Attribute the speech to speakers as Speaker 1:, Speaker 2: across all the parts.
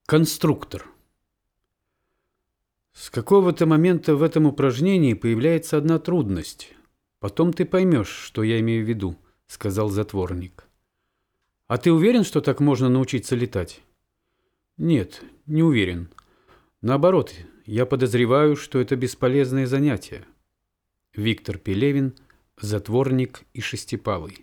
Speaker 1: Конструктор. С какого-то момента в этом упражнении появляется одна трудность. Потом ты поймешь, что я имею в виду, сказал затворник. А ты уверен, что так можно научиться летать? Нет, не уверен. Наоборот, я подозреваю, что это бесполезное занятие. Виктор Пелевин, затворник и шестипалый.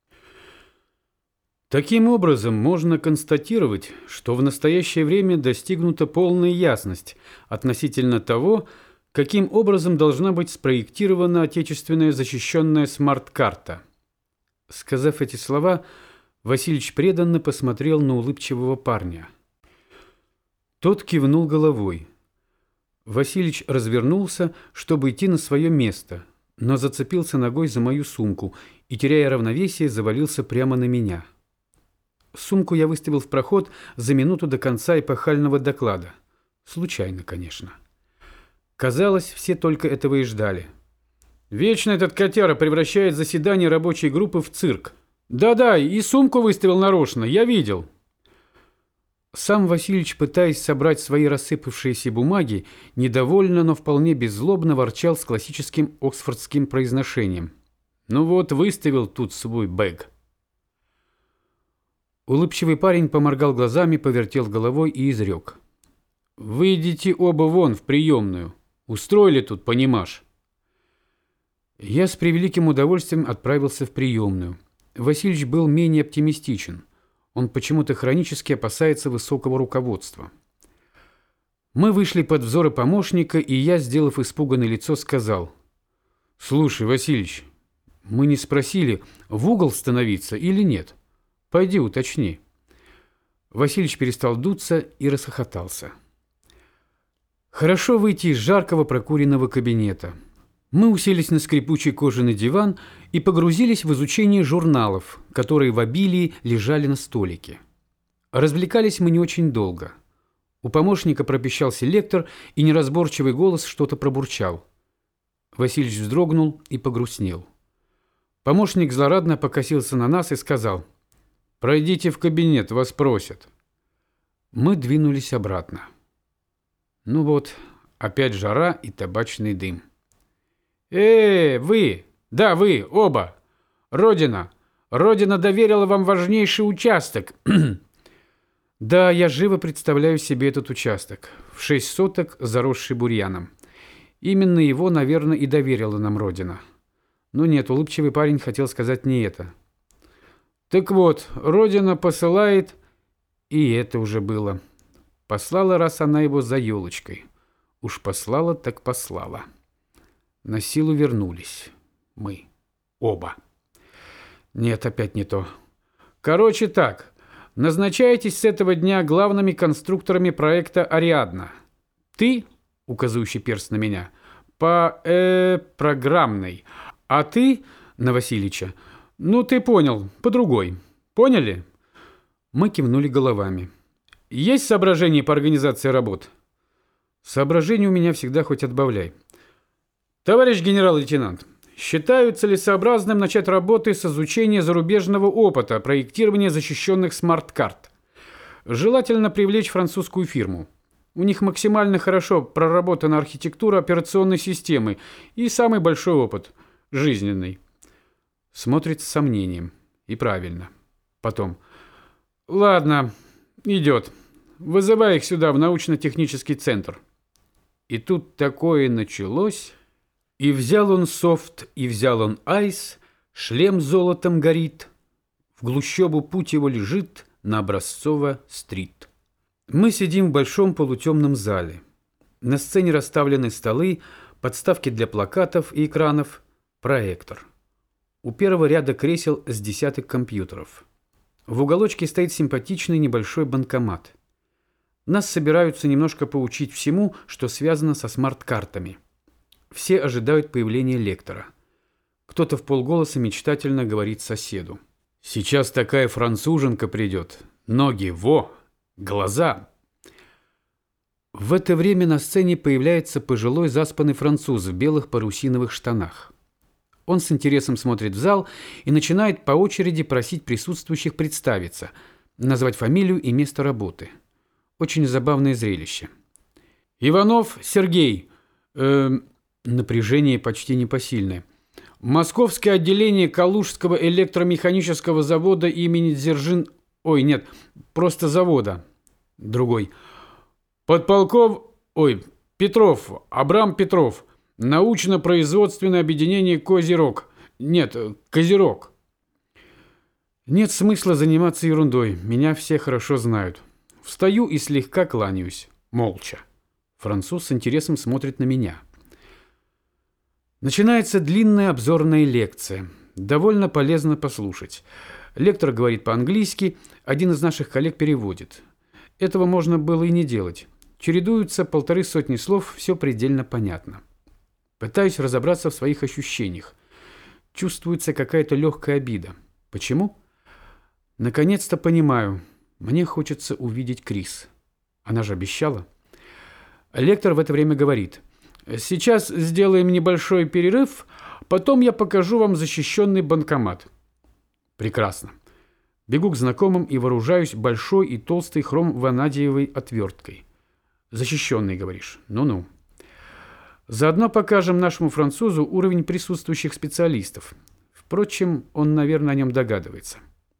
Speaker 1: Таким образом, можно констатировать, что в настоящее время достигнута полная ясность относительно того, каким образом должна быть спроектирована отечественная защищенная смарт-карта. Сказав эти слова, Васильич преданно посмотрел на улыбчивого парня. Тот кивнул головой. Васильич развернулся, чтобы идти на свое место, но зацепился ногой за мою сумку и, теряя равновесие, завалился прямо на меня. Сумку я выставил в проход за минуту до конца эпохального доклада. Случайно, конечно. Казалось, все только этого и ждали. Вечно этот котяра превращает заседание рабочей группы в цирк. Да-да, и сумку выставил нарочно, я видел. Сам Васильич, пытаясь собрать свои рассыпавшиеся бумаги, недовольно, но вполне беззлобно ворчал с классическим оксфордским произношением. Ну вот, выставил тут свой бэг. Улыбчивый парень поморгал глазами, повертел головой и изрек. «Выйдите оба вон в приемную. Устроили тут, понимашь». Я с превеликим удовольствием отправился в приемную. Васильич был менее оптимистичен. Он почему-то хронически опасается высокого руководства. Мы вышли под взоры помощника, и я, сделав испуганное лицо, сказал. «Слушай, Васильич, мы не спросили, в угол становиться или нет. Пойди уточни». Васильич перестал дуться и расхохотался. Хорошо выйти из жаркого прокуренного кабинета. Мы уселись на скрипучий кожаный диван и погрузились в изучение журналов, которые в обилии лежали на столике. Развлекались мы не очень долго. У помощника пропищал селектор, и неразборчивый голос что-то пробурчал. Васильич вздрогнул и погрустнел. Помощник злорадно покосился на нас и сказал: «Пройдите в кабинет, вас просят». Мы двинулись обратно. Ну вот, опять жара и табачный дым. Вы! Да, вы, оба! Родина! Родина доверила вам важнейший участок. Да, я живо представляю себе этот участок. В 6 соток, заросший бурьяном. Именно его, наверное, и доверила нам Родина. Но нет, улыбчивый парень хотел сказать не это. Так вот, Родина посылает, и это уже было. Послала, раз она его за елочкой. Уж послала, так послала. На силу вернулись. Мы. Оба. Нет, опять не то. Короче так. Назначаетесь с этого дня главными конструкторами проекта «Ариадна». Ты, указывающий перст на меня, по программной. А ты, на Васильича, ну ты понял, по другой. Поняли? Мы кивнули головами. Есть соображения по организации работ? Соображений у меня всегда хоть отбавляй. Товарищ генерал-лейтенант, считаю целесообразным начать работы с изучения зарубежного опыта проектирования защищенных смарт-карт. Желательно привлечь французскую фирму. У них максимально хорошо проработана архитектура операционной системы и самый большой опыт – жизненный. Смотрит с сомнением. И правильно. Потом. Ладно, идет. Вызывай их сюда, в научно-технический центр. И тут такое началось. И взял он софт, и взял он айс, шлем золотом горит, в глущобу путь его лежит на Образцово-стрит. Мы сидим в большом полутемном зале. На сцене расставлены столы, подставки для плакатов и экранов, проектор. У первого ряда кресел с десяток компьютеров. В уголочке стоит симпатичный небольшой банкомат. Нас собираются немножко поучить всему, что связано со смарт-картами. Все ожидают появления лектора. Кто-то вполголоса мечтательно говорит соседу. «Сейчас такая француженка придет. Ноги, во! Глаза!» В это время на сцене появляется пожилой заспанный француз в белых парусиновых штанах. Он с интересом смотрит в зал и начинает по очереди просить присутствующих представиться, назвать фамилию и место работы. Очень забавное зрелище. Иванов Сергей. Напряжение почти непосильное. Московское отделение Калужского электромеханического завода имени Дзержин... Ой, нет, просто завода. Другой. Петров, Абрам Петров. Научно-производственное объединение Козерог. Нет, Козерог. Нет смысла заниматься ерундой. Меня все хорошо знают. Встаю и слегка кланяюсь. Молча. Француз с интересом смотрит на меня. Начинается длинная обзорная лекция. Довольно полезно послушать. Лектор говорит по-английски, один из наших коллег переводит. Этого можно было и не делать. Чередуются 150 слов, все предельно понятно. Пытаюсь разобраться в своих ощущениях. Чувствуется какая-то легкая обида. Почему? Наконец-то понимаю. Мне хочется увидеть Крис. Она же обещала. Лектор в это время говорит: «Сейчас сделаем небольшой перерыв, потом я покажу вам защищенный банкомат». Прекрасно. Бегу к знакомым и вооружаюсь большой и толстой хром-ванадиевой отверткой. Защищенный, говоришь? Ну-ну. Заодно покажем нашему французу уровень присутствующих специалистов. Впрочем, он, наверное, о нем догадывается.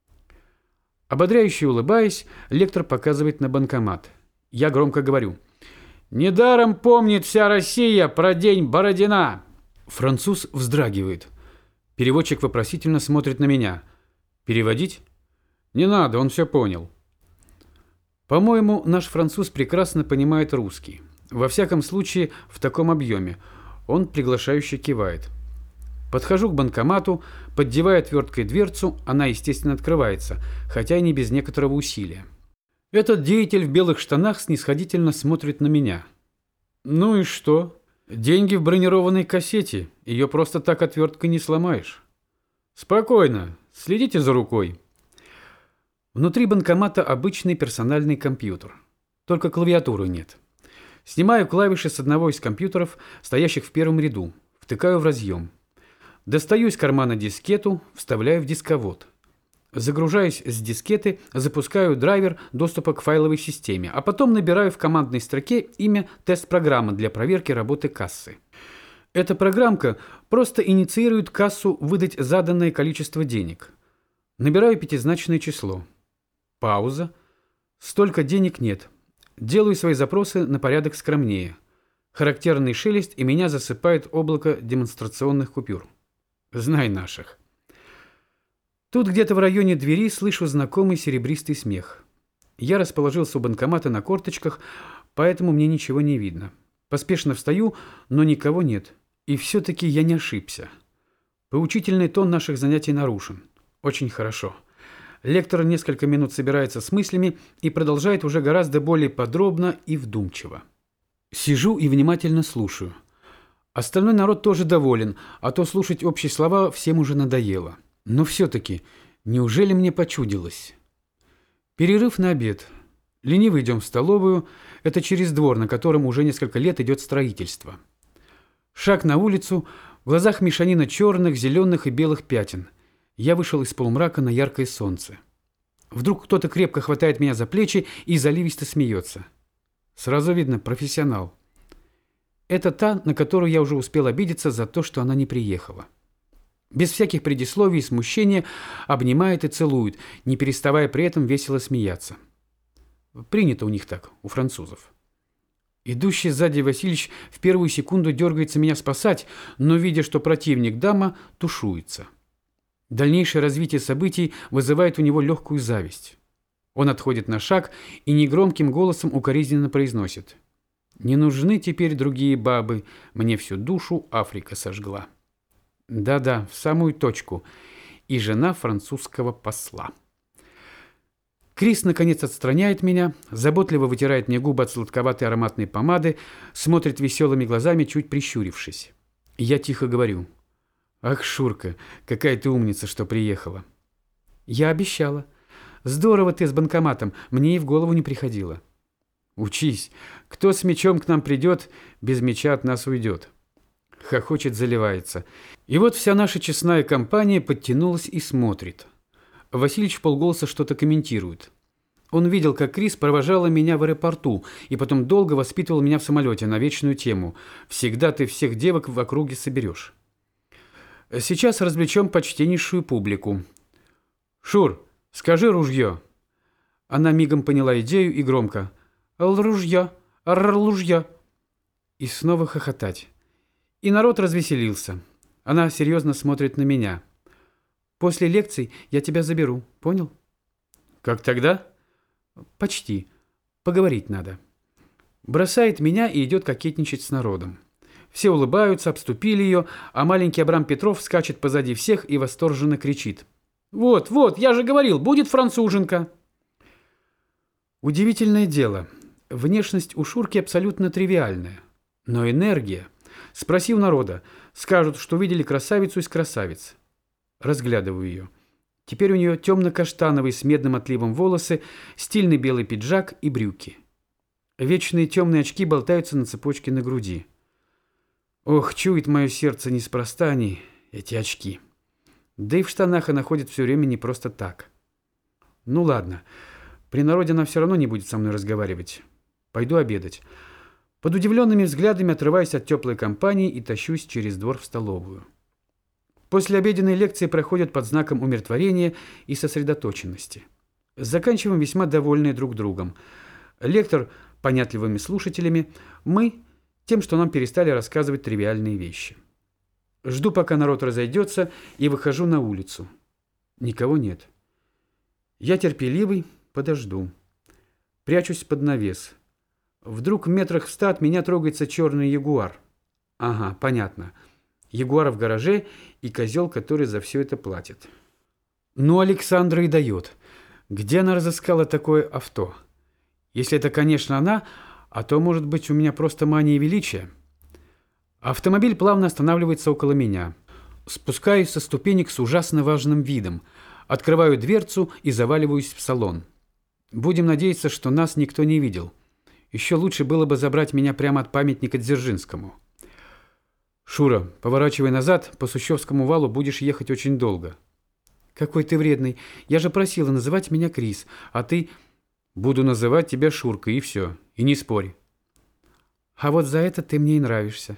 Speaker 1: Ободряюще улыбаясь, лектор показывает на банкомат. Я громко говорю: «Недаром помнит вся Россия про день Бородина». Француз вздрагивает. Переводчик вопросительно смотрит на меня. «Переводить?» «Не надо, он все понял». По-моему, наш француз прекрасно понимает русский. Во всяком случае, в таком объеме. Он приглашающе кивает. Подхожу к банкомату, поддеваю отверткой дверцу, она, естественно, открывается, хотя и не без некоторого усилия. Этот деятель в белых штанах снисходительно смотрит на меня. «Ну и что? Деньги в бронированной кассете. Ее просто так отверткой не сломаешь». «Спокойно. Следите за рукой». Внутри банкомата обычный персональный компьютер. Только клавиатуры нет. Снимаю клавиши с одного из компьютеров, стоящих в первом ряду. Втыкаю в разъем. Достаю из кармана дискету, вставляю в дисковод. Загружаюсь с дискеты, запускаю драйвер доступа к файловой системе, а потом набираю в командной строке имя тест-программы для проверки работы кассы. Эта программка просто инициирует кассу выдать заданное количество денег. Набираю пятизначное число. Пауза. Столько денег нет. Делаю свои запросы на порядок скромнее. Характерный шелест, и меня засыпает облако демонстрационных купюр. Знай наших. Тут где-то в районе двери слышу знакомый серебристый смех. Я расположился у банкомата на корточках, поэтому мне ничего не видно. Поспешно встаю, но никого нет. И все-таки я не ошибся. Поучительный тон наших занятий нарушен. Очень хорошо. Лектор несколько минут собирается с мыслями и продолжает уже гораздо более подробно и вдумчиво. Сижу и внимательно слушаю. Остальной народ тоже доволен, а то слушать общие слова всем уже надоело. Но все-таки, неужели мне почудилось? Перерыв на обед. Лениво идем в столовую. Это через двор, на котором уже несколько лет идет строительство. Шаг на улицу. В глазах мешанина черных, зеленых и белых пятен. Я вышел из полумрака на яркое солнце. Вдруг кто-то крепко хватает меня за плечи и заливисто смеется. Сразу видно, профессионал. Это та, на которую я уже успел обидеться за то, что она не приехала. Без всяких предисловий и смущения обнимает и целует, не переставая при этом весело смеяться. Принято у них так, у французов. Идущий сзади Васильевич в первую секунду дергается меня спасать, но, видя, что противник дама, тушуется. Дальнейшее развитие событий вызывает у него легкую зависть. Он отходит на шаг и негромким голосом укоризненно произносит: «Не нужны теперь другие бабы, мне всю душу Африка сожгла». Да-да, в самую точку. И жена французского посла. Крис, наконец, отстраняет меня, заботливо вытирает мне губы от сладковатой ароматной помады, смотрит веселыми глазами, чуть прищурившись. Я тихо говорю: «Ах, Шурка, какая ты умница, что приехала». «Я обещала. Здорово ты с банкоматом, мне и в голову не приходило». «Учись. Кто с мечом к нам придет, без меча от нас уйдет». Хохочет, заливается. И вот вся наша честная компания подтянулась и смотрит. Васильевич вполголоса что-то комментирует. Он видел, как Крис провожала меня в аэропорту и потом долго воспитывал меня в самолете на вечную тему «Всегда ты всех девок в округе соберешь». Сейчас развлечем почтеннейшую публику. «Шур, скажи ружье». Она мигом поняла идею и громко «Ружье, ружье». И снова хохотать. И народ развеселился. Она серьезно смотрит на меня. «После лекций я тебя заберу, понял?» «Как тогда?» «Почти. Поговорить надо». Бросает меня и идет кокетничать с народом. Все улыбаются, обступили ее, а маленький Абрам Петров скачет позади всех и восторженно кричит. «Вот, вот, я же говорил, будет француженка!» Удивительное дело. Внешность у Шурки абсолютно тривиальная. Но энергия. Спроси у народа. Скажут, что видели красавицу из красавиц. Разглядываю ее. Теперь у нее темно-каштановые с медным отливом волосы, стильный белый пиджак и брюки. Вечные темные очки болтаются на цепочке на груди. Ох, чует мое сердце неспроста они, эти очки. Да и в штанах она ходит все время не просто так. Ну ладно, при народе она все равно не будет со мной разговаривать. Пойду обедать. Под удивленными взглядами отрываюсь от теплой компании и тащусь через двор в столовую. Послеобеденные лекции проходят под знаком умиротворения и сосредоточенности. Заканчиваем весьма довольные друг другом. Лектор понятливыми слушателями, мы тем, что нам перестали рассказывать тривиальные вещи. Жду, пока народ разойдется, и выхожу на улицу. Никого нет. Я терпеливый, подожду. Прячусь под навес. Вдруг в метрах в 100 от меня трогается черный ягуар. Ага, понятно. Ягуар в гараже и козел, который за все это платит. Ну, Александра и дает. Где она разыскала такое авто? Если это, конечно, она, а то, может быть, у меня просто мания величия. Автомобиль плавно останавливается около меня. Спускаюсь со ступенек с ужасно важным видом. Открываю дверцу и заваливаюсь в салон. Будем надеяться, что нас никто не видел. Еще лучше было бы забрать меня прямо от памятника Дзержинскому. «Шура, поворачивай назад, по Сущевскому валу будешь ехать очень долго». «Какой ты вредный. Я же просила называть меня Крис, а ты...» «Буду называть тебя Шуркой, и все. И не спорь». «А вот за это ты мне и нравишься».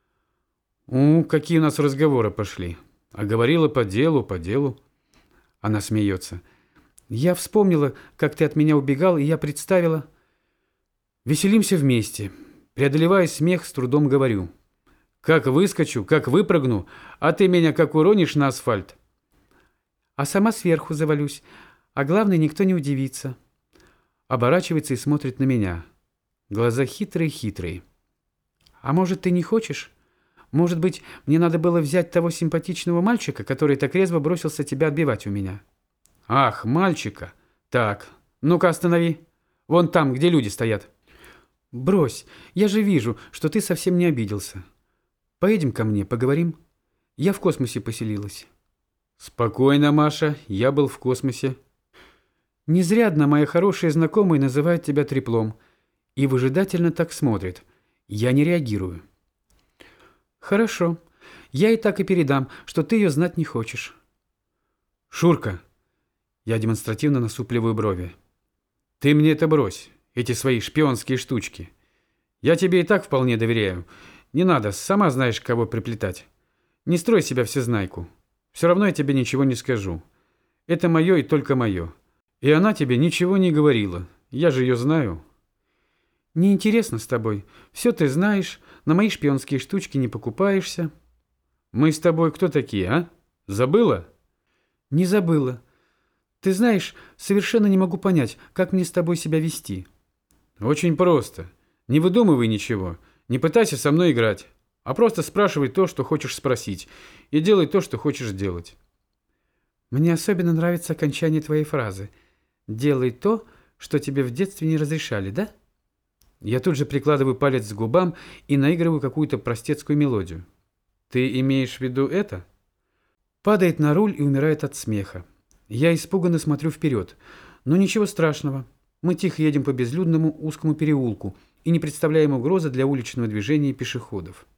Speaker 1: Какие у нас разговоры пошли. А говорила по делу, по делу». Она смеется. «Я вспомнила, как ты от меня убегал, и я представила...» Веселимся вместе. Преодолевая смех, с трудом говорю. «Как выскочу, как выпрыгну, а ты меня как уронишь на асфальт». «А сама сверху завалюсь, а главное, никто не удивится». Оборачивается и смотрит на меня. Глаза хитрые-хитрые. «А может, ты не хочешь? Может быть, мне надо было взять того симпатичного мальчика, который так резво бросился тебя отбивать у меня?» «Ах, мальчика! Так, ну-ка останови. Вон там, где люди стоят». «Брось, я же вижу, что ты совсем не обиделся. Поедем ко мне, поговорим. Я в космосе поселилась». «Спокойно, Маша, я был в космосе». «Не зря одна моя хорошая знакомая называет тебя треплом и выжидательно так смотрит. Я не реагирую». «Хорошо, я и так и передам, что ты ее знать не хочешь». «Шурка», я демонстративно насупливаю брови, «ты мне это брось, эти свои шпионские штучки. Я тебе и так вполне доверяю. Не надо, сама знаешь, кого приплетать. Не строй себя всезнайку. Все равно я тебе ничего не скажу. Это мое и только мое. И она тебе ничего не говорила. Я же ее знаю». «Неинтересно с тобой. Все ты знаешь, на мои шпионские штучки не покупаешься». «Мы с тобой кто такие, а? Забыла?» «Не забыла. Ты знаешь, совершенно не могу понять, как мне с тобой себя вести». «Очень просто. Не выдумывай ничего. Не пытайся со мной играть. А просто спрашивай то, что хочешь спросить. И делай то, что хочешь делать». «Мне особенно нравится окончание твоей фразы. Делай то, что тебе в детстве не разрешали, да?» Я тут же прикладываю палец к губам и наигрываю какую-то простецкую мелодию. «Ты имеешь в виду это?» Падает на руль и умирает от смеха. Я испуганно смотрю вперед. Но ничего страшного. Мы тихо едем по безлюдному узкому переулку и не представляем угрозы для уличного движения и пешеходов.